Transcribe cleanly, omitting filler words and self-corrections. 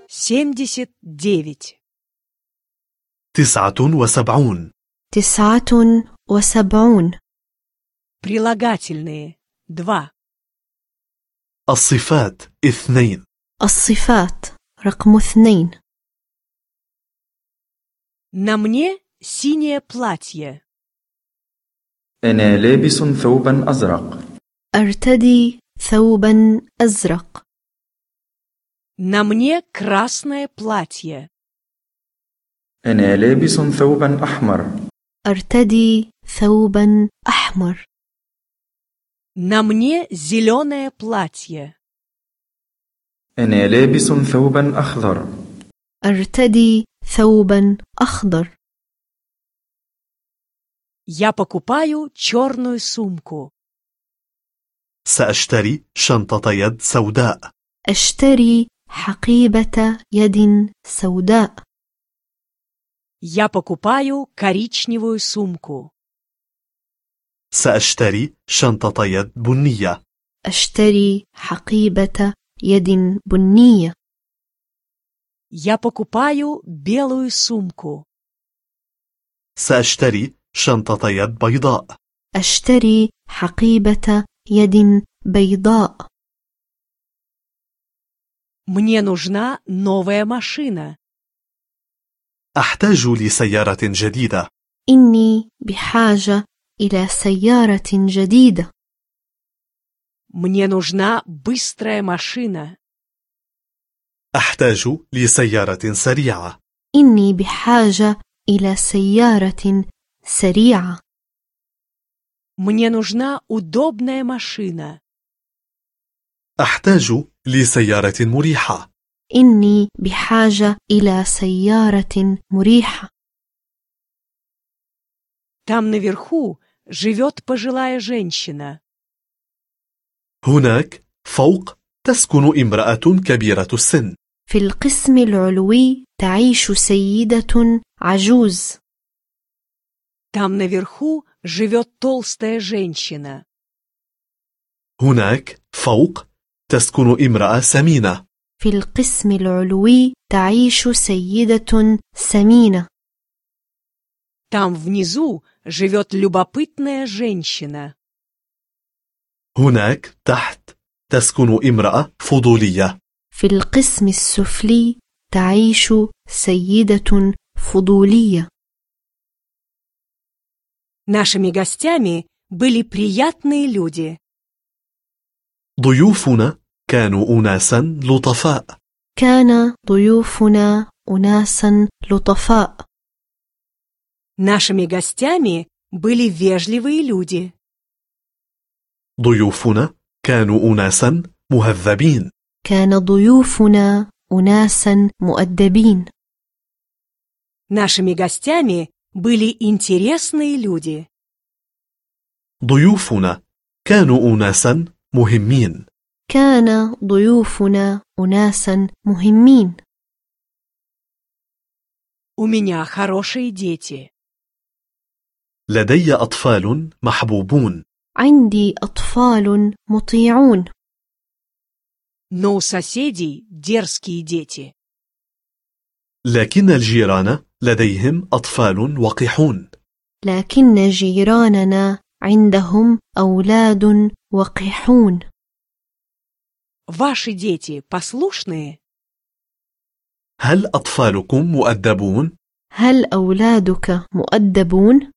79. 79. 79. Прилагательные 2. الصفات 2. الصفات رقم 2. На мне синее платье. أنا لابس ثوبا أزرق. أرتدي ثوبا أزرق. На мне красное платье. أنا لابس ثوبا أحمر. أرتدي ثوبا أحمر. На мне зеленое платье. أنا لابس ثوبا أخضر. أرتدي ثوبا أخضر. Я покупаю черную сумку. سأشتري شنطة يد سوداء. أشتري حقيبة يد سوداء. Я покупаю коричневую сумку. سأشتري شنطة يد بنية. أشتري حقيبة يد بنية. Я покупаю белую сумку. سأشتري شنطة يد بيضاء. أشتري حقيبة يد بيضاء. Мне нужна новая машина. أحتاج لسيارة جديدة. إني بحاجة إلى سيارة جديدة. Мне нужна быстрая машина. أحتاج لسيارة سريعة. إني بحاجة إلى سيارة سريعة. Мне нужна удобная машина. أحتاج لسيارة مريحة. إني بحاجة إلى سيارة مريحة. Там наверху живет пожилая женщина. هناك فوق تسكن امرأة كبيرة السن. في القسم العلوي تعيش سيدة عجوز. Там наверху живет толстая женщина. هناك فوق تسكن امرأة سمينة. في القسم العلوي تعيش سيدة سمينة. Там внизу живет любопытная женщина. هناك تحت تسكن امرأة فضولية. في القسم السفلي تعيش سيدة فضولية. Нашими гостями были приятные люди. ضيوفنا كانوا أناسا لطفاء. كان ضيوفنا أناسا لطفاء. Нашими гостями были вежливые люди. ضيوفنا كانوا أناسا مهذبين. كان ضيوفنا أناسا مؤدبين. Нашими гостями были интересные люди. ضيوفنا كانوا أناسا مهمين. كان ضيوفنا أناسا مهمين. У меня хорошие дети. لدي أطفال محبوبون. عندي أطفال مطيعون. Но у соседей дерзкие дети. لكن الجيران لديهم أطفال وقحون. لكن جيراننا عندهم أولاد وقحون. Ваши дети послушные? هل أطفالكم مؤدبون؟ هل أولادك مؤدبون؟